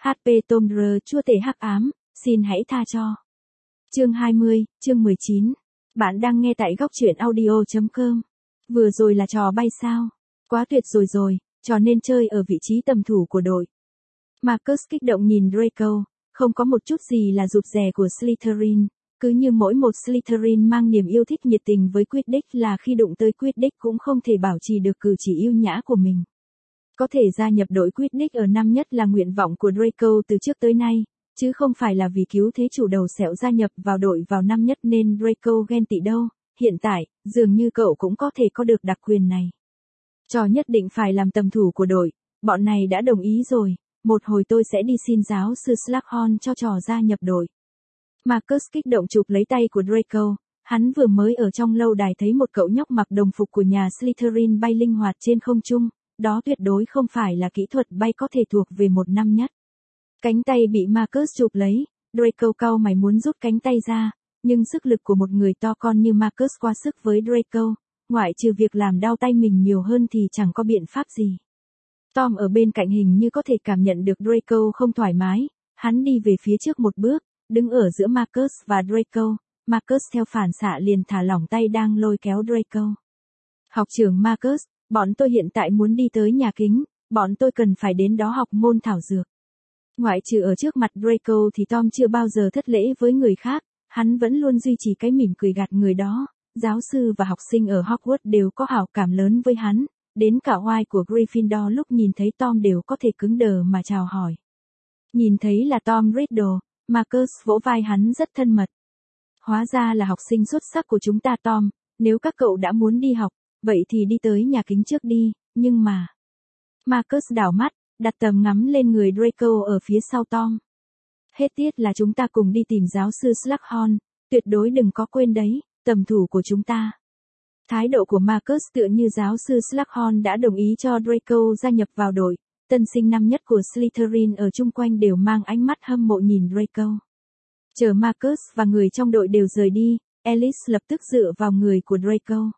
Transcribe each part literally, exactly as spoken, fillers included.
hát pê Tomb Raider chúa tể hắc ám, xin hãy tha cho. Chương hai mươi, chương mười chín. Bạn đang nghe tại góc truyện audio chấm com. Vừa rồi là trò bay sao? Quá tuyệt rồi rồi, trò nên chơi ở vị trí tầm thủ của đội. Marcus kích động nhìn Draco, không có một chút gì là rụt rè của Slytherin, cứ như mỗi một Slytherin mang niềm yêu thích nhiệt tình với Quidditch là khi đụng tới Quidditch cũng không thể bảo trì được cử chỉ yêu nhã của mình. Có thể gia nhập đội Quidditch ở năm nhất là nguyện vọng của Draco từ trước tới nay, chứ không phải là vì cứu thế chủ đầu sẹo gia nhập vào đội vào năm nhất nên Draco ghen tị đâu. Hiện tại, dường như cậu cũng có thể có được đặc quyền này. Trò nhất định phải làm tầm thủ của đội, bọn này đã đồng ý rồi, một hồi tôi sẽ đi xin giáo sư Slughorn cho trò gia nhập đội. Marcus kích động chụp lấy tay của Draco, hắn vừa mới ở trong lâu đài thấy một cậu nhóc mặc đồng phục của nhà Slytherin bay linh hoạt trên không trung, đó tuyệt đối không phải là kỹ thuật bay có thể thuộc về một năm nhất. Cánh tay bị Marcus chụp lấy, Draco cau mày muốn rút cánh tay ra, nhưng sức lực của một người to con như Marcus quá sức với Draco, ngoại trừ việc làm đau tay mình nhiều hơn thì chẳng có biện pháp gì. Tom ở bên cạnh hình như có thể cảm nhận được Draco không thoải mái, hắn đi về phía trước một bước, đứng ở giữa Marcus và Draco, Marcus theo phản xạ liền thả lỏng tay đang lôi kéo Draco. Học trưởng Marcus, bọn tôi hiện tại muốn đi tới nhà kính, bọn tôi cần phải đến đó học môn thảo dược. Ngoại trừ ở trước mặt Draco thì Tom chưa bao giờ thất lễ với người khác, hắn vẫn luôn duy trì cái mỉm cười gạt người đó, giáo sư và học sinh ở Hogwarts đều có hảo cảm lớn với hắn, đến cả oai của Gryffindor lúc nhìn thấy Tom đều có thể cứng đờ mà chào hỏi. Nhìn thấy là Tom Riddle, Marcus vỗ vai hắn rất thân mật. Hóa ra là học sinh xuất sắc của chúng ta Tom, nếu các cậu đã muốn đi học, vậy thì đi tới nhà kính trước đi, nhưng mà... Marcus đảo mắt, đặt tầm ngắm lên người Draco ở phía sau Tom. Hết tiết là chúng ta cùng đi tìm giáo sư Slughorn, tuyệt đối đừng có quên đấy, tầm thủ của chúng ta. Thái độ của Marcus tựa như giáo sư Slughorn đã đồng ý cho Draco gia nhập vào đội, tân sinh năm nhất của Slytherin ở chung quanh đều mang ánh mắt hâm mộ nhìn Draco. Chờ Marcus và người trong đội đều rời đi, Alice lập tức dựa vào người của Draco.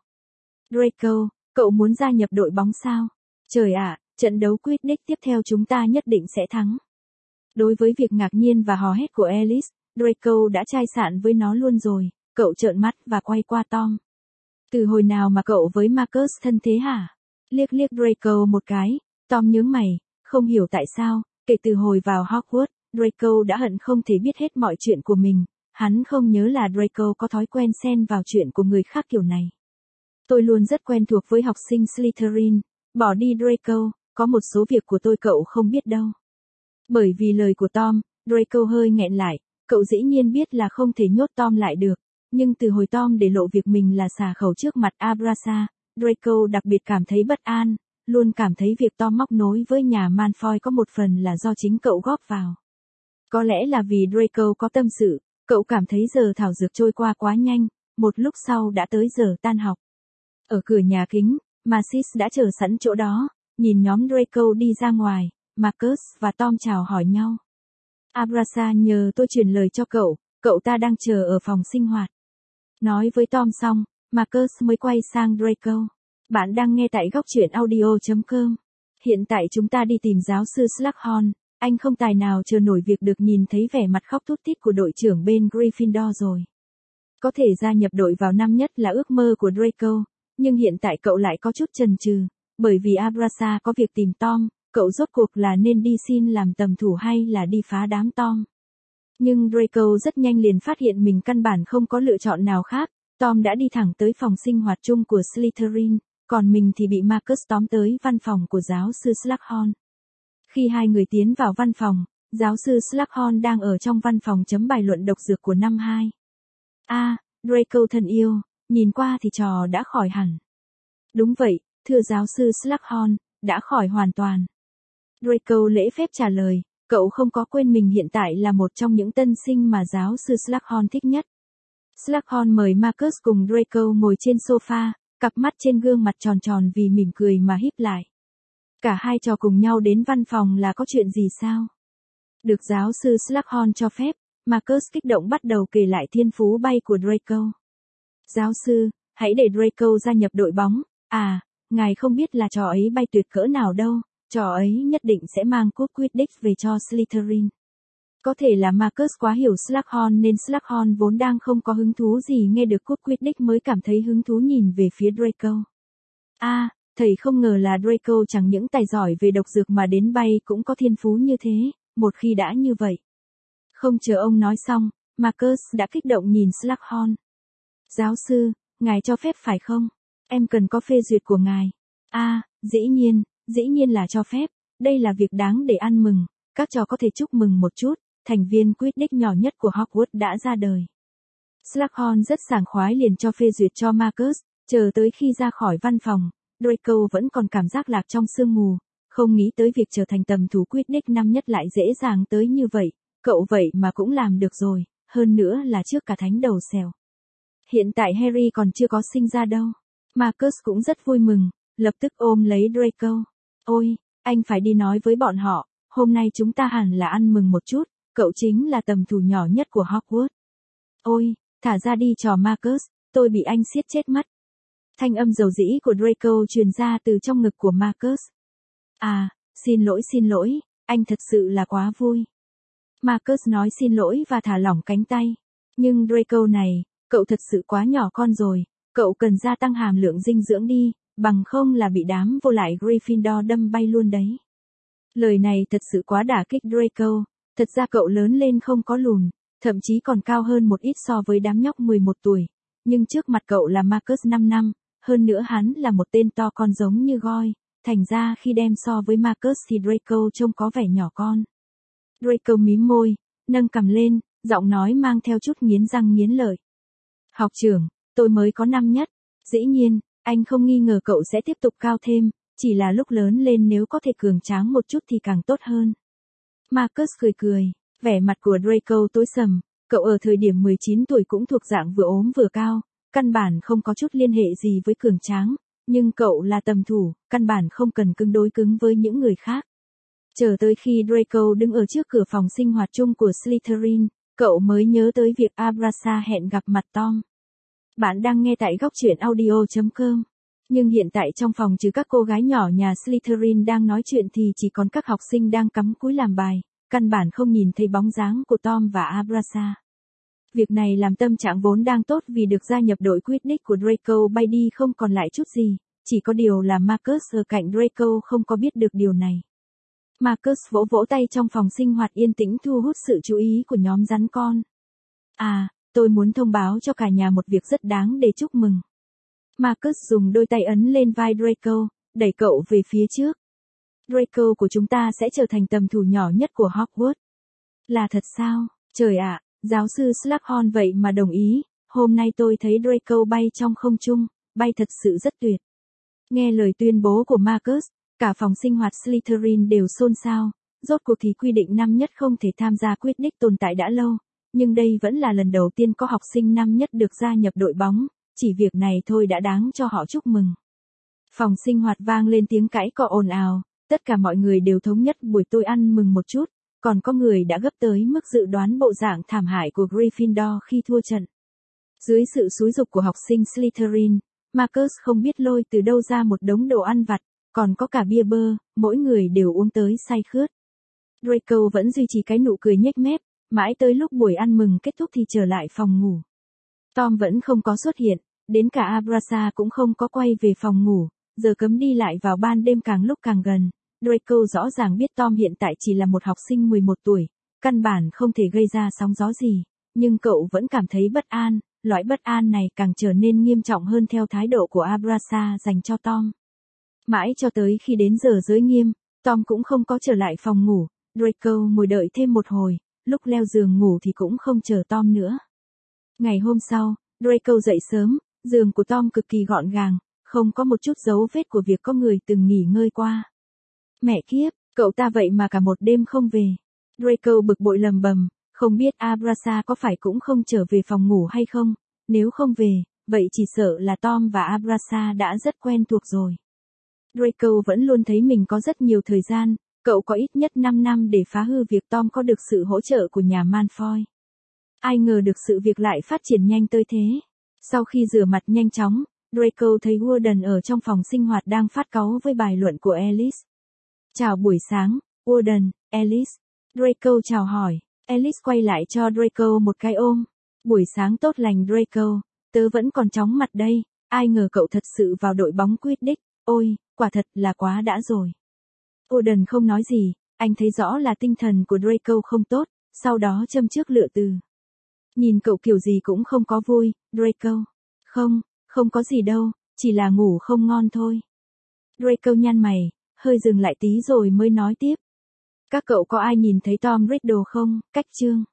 Draco, cậu muốn gia nhập đội bóng sao? Trời ạ, trận đấu Quidditch tiếp theo chúng ta nhất định sẽ thắng. Đối với việc ngạc nhiên và hò hét của Alice, Draco đã chai sạn với nó luôn rồi, cậu trợn mắt và quay qua Tom. Từ hồi nào mà cậu với Marcus thân thế hả? Liếc liếc Draco một cái, Tom nhướng mày, không hiểu tại sao, kể từ hồi vào Hogwarts, Draco đã hận không thể biết hết mọi chuyện của mình, hắn không nhớ là Draco có thói quen xen vào chuyện của người khác kiểu này. Tôi luôn rất quen thuộc với học sinh Slytherin, bỏ đi Draco, có một số việc của tôi cậu không biết đâu. Bởi vì lời của Tom, Draco hơi nghẹn lại, cậu dĩ nhiên biết là không thể nhốt Tom lại được, nhưng từ hồi Tom để lộ việc mình là xà khẩu trước mặt Abrasa, Draco đặc biệt cảm thấy bất an, luôn cảm thấy việc Tom móc nối với nhà Malfoy có một phần là do chính cậu góp vào. Có lẽ là vì Draco có tâm sự, cậu cảm thấy giờ thảo dược trôi qua quá nhanh, một lúc sau đã tới giờ tan học. Ở cửa nhà kính, Marcis đã chờ sẵn chỗ đó, nhìn nhóm Draco đi ra ngoài, Marcus và Tom chào hỏi nhau. Abrasa nhờ tôi truyền lời cho cậu, cậu ta đang chờ ở phòng sinh hoạt. Nói với Tom xong, Marcus mới quay sang Draco. Bạn đang nghe tại góc truyện audio chấm com. Hiện tại chúng ta đi tìm giáo sư Slughorn, anh không tài nào chờ nổi việc được nhìn thấy vẻ mặt khóc thút thít của đội trưởng bên Gryffindor rồi. Có thể gia nhập đội vào năm nhất là ước mơ của Draco, nhưng hiện tại cậu lại có chút chần chừ, bởi vì Abrasa có việc tìm Tom, cậu rốt cuộc là nên đi xin làm tầm thủ hay là đi phá đám Tom. Nhưng Draco rất nhanh liền phát hiện mình căn bản không có lựa chọn nào khác, Tom đã đi thẳng tới phòng sinh hoạt chung của Slytherin, còn mình thì bị Marcus tóm tới văn phòng của giáo sư Slughorn. Khi hai người tiến vào văn phòng, giáo sư Slughorn đang ở trong văn phòng chấm bài luận độc dược của năm hai. A, à, Draco thân yêu, nhìn qua thì trò đã khỏi hẳn. Đúng vậy, thưa giáo sư Slughorn, đã khỏi hoàn toàn. Draco lễ phép trả lời, cậu không có quên mình hiện tại là một trong những tân sinh mà giáo sư Slughorn thích nhất. Slughorn mời Marcus cùng Draco ngồi trên sofa, cặp mắt trên gương mặt tròn tròn vì mỉm cười mà híp lại. Cả hai trò cùng nhau đến văn phòng là có chuyện gì sao? Được giáo sư Slughorn cho phép, Marcus kích động bắt đầu kể lại thiên phú bay của Draco. Giáo sư, hãy để Draco gia nhập đội bóng, à, ngài không biết là trò ấy bay tuyệt cỡ nào đâu, trò ấy nhất định sẽ mang cúp Quidditch về cho Slytherin. Có thể là Marcus quá hiểu Slughorn nên Slughorn vốn đang không có hứng thú gì nghe được cúp Quidditch mới cảm thấy hứng thú nhìn về phía Draco. A, à, thầy không ngờ là Draco chẳng những tài giỏi về độc dược mà đến bay cũng có thiên phú như thế, một khi đã như vậy. Không chờ ông nói xong, Marcus đã kích động nhìn Slughorn. Giáo sư, ngài cho phép phải không? Em cần có phê duyệt của ngài. A, à, dĩ nhiên, dĩ nhiên là cho phép, đây là việc đáng để ăn mừng, các trò có thể chúc mừng một chút, thành viên Quidditch nhỏ nhất của Hogwarts đã ra đời. Slughorn rất sảng khoái liền cho phê duyệt cho Marcus, chờ tới khi ra khỏi văn phòng, Draco vẫn còn cảm giác lạc trong sương mù, không nghĩ tới việc trở thành tầm thủ Quidditch năm nhất lại dễ dàng tới như vậy, cậu vậy mà cũng làm được rồi, hơn nữa là trước cả thánh đầu xèo. Hiện tại Harry còn chưa có sinh ra đâu. Marcus cũng rất vui mừng, lập tức ôm lấy Draco. Ôi, anh phải đi nói với bọn họ, hôm nay chúng ta hẳn là ăn mừng một chút, cậu chính là tầm thủ nhỏ nhất của Hogwarts. Ôi, thả ra đi trò Marcus, tôi bị anh siết chết mất. Thanh âm dầu dĩ của Draco truyền ra từ trong ngực của Marcus. À, xin lỗi xin lỗi, anh thật sự là quá vui. Marcus nói xin lỗi và thả lỏng cánh tay. Nhưng Draco này, cậu thật sự quá nhỏ con rồi, cậu cần gia tăng hàm lượng dinh dưỡng đi, bằng không là bị đám vô lại Gryffindor đâm bay luôn đấy. Lời này thật sự quá đả kích Draco, thật ra cậu lớn lên không có lùn, thậm chí còn cao hơn một ít so với đám nhóc mười một tuổi, nhưng trước mặt cậu là Marcus năm năm, hơn nữa hắn là một tên to con giống như Goi, thành ra khi đem so với Marcus thì Draco trông có vẻ nhỏ con. Draco mím môi, nâng cằm lên, giọng nói mang theo chút nghiến răng nghiến lợi. Học trưởng, tôi mới có năm nhất, dĩ nhiên, anh không nghi ngờ cậu sẽ tiếp tục cao thêm, chỉ là lúc lớn lên nếu có thể cường tráng một chút thì càng tốt hơn. Marcus cười cười, vẻ mặt của Draco tối sầm, cậu ở thời điểm mười chín tuổi cũng thuộc dạng vừa ốm vừa cao, căn bản không có chút liên hệ gì với cường tráng, nhưng cậu là tầm thủ, căn bản không cần cứng đối cứng với những người khác. Chờ tới khi Draco đứng ở trước cửa phòng sinh hoạt chung của Slytherin, cậu mới nhớ tới việc Abrasa hẹn gặp mặt Tom. Bạn đang nghe tại góc truyện audio chấm com. Nhưng hiện tại trong phòng trừ các cô gái nhỏ nhà Slytherin đang nói chuyện thì chỉ còn các học sinh đang cắm cúi làm bài, căn bản không nhìn thấy bóng dáng của Tom và Abrasa. Việc này làm tâm trạng vốn đang tốt vì được gia nhập đội Quidditch của Draco bay đi không còn lại chút gì, chỉ có điều là Marcus ở cạnh Draco không có biết được điều này. Marcus vỗ vỗ tay trong phòng sinh hoạt yên tĩnh thu hút sự chú ý của nhóm rắn con. À, tôi muốn thông báo cho cả nhà một việc rất đáng để chúc mừng. Marcus dùng đôi tay ấn lên vai Draco, đẩy cậu về phía trước. Draco của chúng ta sẽ trở thành tầm thủ nhỏ nhất của Hogwarts. Là thật sao? Trời ạ, giáo sư Slughorn vậy mà đồng ý, hôm nay tôi thấy Draco bay trong không trung, bay thật sự rất tuyệt. Nghe lời tuyên bố của Marcus, cả phòng sinh hoạt Slytherin đều xôn xao, rốt cuộc thì quy định năm nhất không thể tham gia Quidditch tồn tại đã lâu, nhưng đây vẫn là lần đầu tiên có học sinh năm nhất được gia nhập đội bóng, chỉ việc này thôi đã đáng cho họ chúc mừng. Phòng sinh hoạt vang lên tiếng cãi cọ ồn ào, tất cả mọi người đều thống nhất buổi tối ăn mừng một chút, còn có người đã gấp tới mức dự đoán bộ dạng thảm hại của Gryffindor khi thua trận. Dưới sự xúi giục của học sinh Slytherin, Marcus không biết lôi từ đâu ra một đống đồ ăn vặt, còn có cả bia bơ, mỗi người đều uống tới say khướt. Draco vẫn duy trì cái nụ cười nhếch mép, mãi tới lúc buổi ăn mừng kết thúc thì trở lại phòng ngủ. Tom vẫn không có xuất hiện, đến cả Abrasa cũng không có quay về phòng ngủ, giờ cấm đi lại vào ban đêm càng lúc càng gần. Draco rõ ràng biết Tom hiện tại chỉ là một học sinh mười một tuổi, căn bản không thể gây ra sóng gió gì, nhưng cậu vẫn cảm thấy bất an, loại bất an này càng trở nên nghiêm trọng hơn theo thái độ của Abrasa dành cho Tom. Mãi cho tới khi đến giờ giới nghiêm, Tom cũng không có trở lại phòng ngủ, Draco ngồi đợi thêm một hồi, lúc leo giường ngủ thì cũng không chờ Tom nữa. Ngày hôm sau, Draco dậy sớm, giường của Tom cực kỳ gọn gàng, không có một chút dấu vết của việc có người từng nghỉ ngơi qua. Mẹ kiếp, cậu ta vậy mà cả một đêm không về. Draco bực bội lầm bầm, không biết Abrasa có phải cũng không trở về phòng ngủ hay không, nếu không về, vậy chỉ sợ là Tom và Abrasa đã rất quen thuộc rồi. Draco vẫn luôn thấy mình có rất nhiều thời gian, cậu có ít nhất năm năm để phá hư việc Tom có được sự hỗ trợ của nhà Malfoy. Ai ngờ được sự việc lại phát triển nhanh tới thế. Sau khi rửa mặt nhanh chóng, Draco thấy Warden ở trong phòng sinh hoạt đang phát cáu với bài luận của Alice. Chào buổi sáng, Warden, Alice. Draco chào hỏi. Alice quay lại cho Draco một cái ôm. Buổi sáng tốt lành Draco, tớ vẫn còn chóng mặt đây, ai ngờ cậu thật sự vào đội bóng Quidditch, ôi, quả thật là quá đã rồi. Warden không nói gì, anh thấy rõ là tinh thần của Draco không tốt, sau đó châm trước lựa từ. Nhìn cậu kiểu gì cũng không có vui, Draco. Không, không có gì đâu, chỉ là ngủ không ngon thôi. Draco nhăn mày, hơi dừng lại tí rồi mới nói tiếp. Các cậu có ai nhìn thấy Tom Riddle không? Cách chương.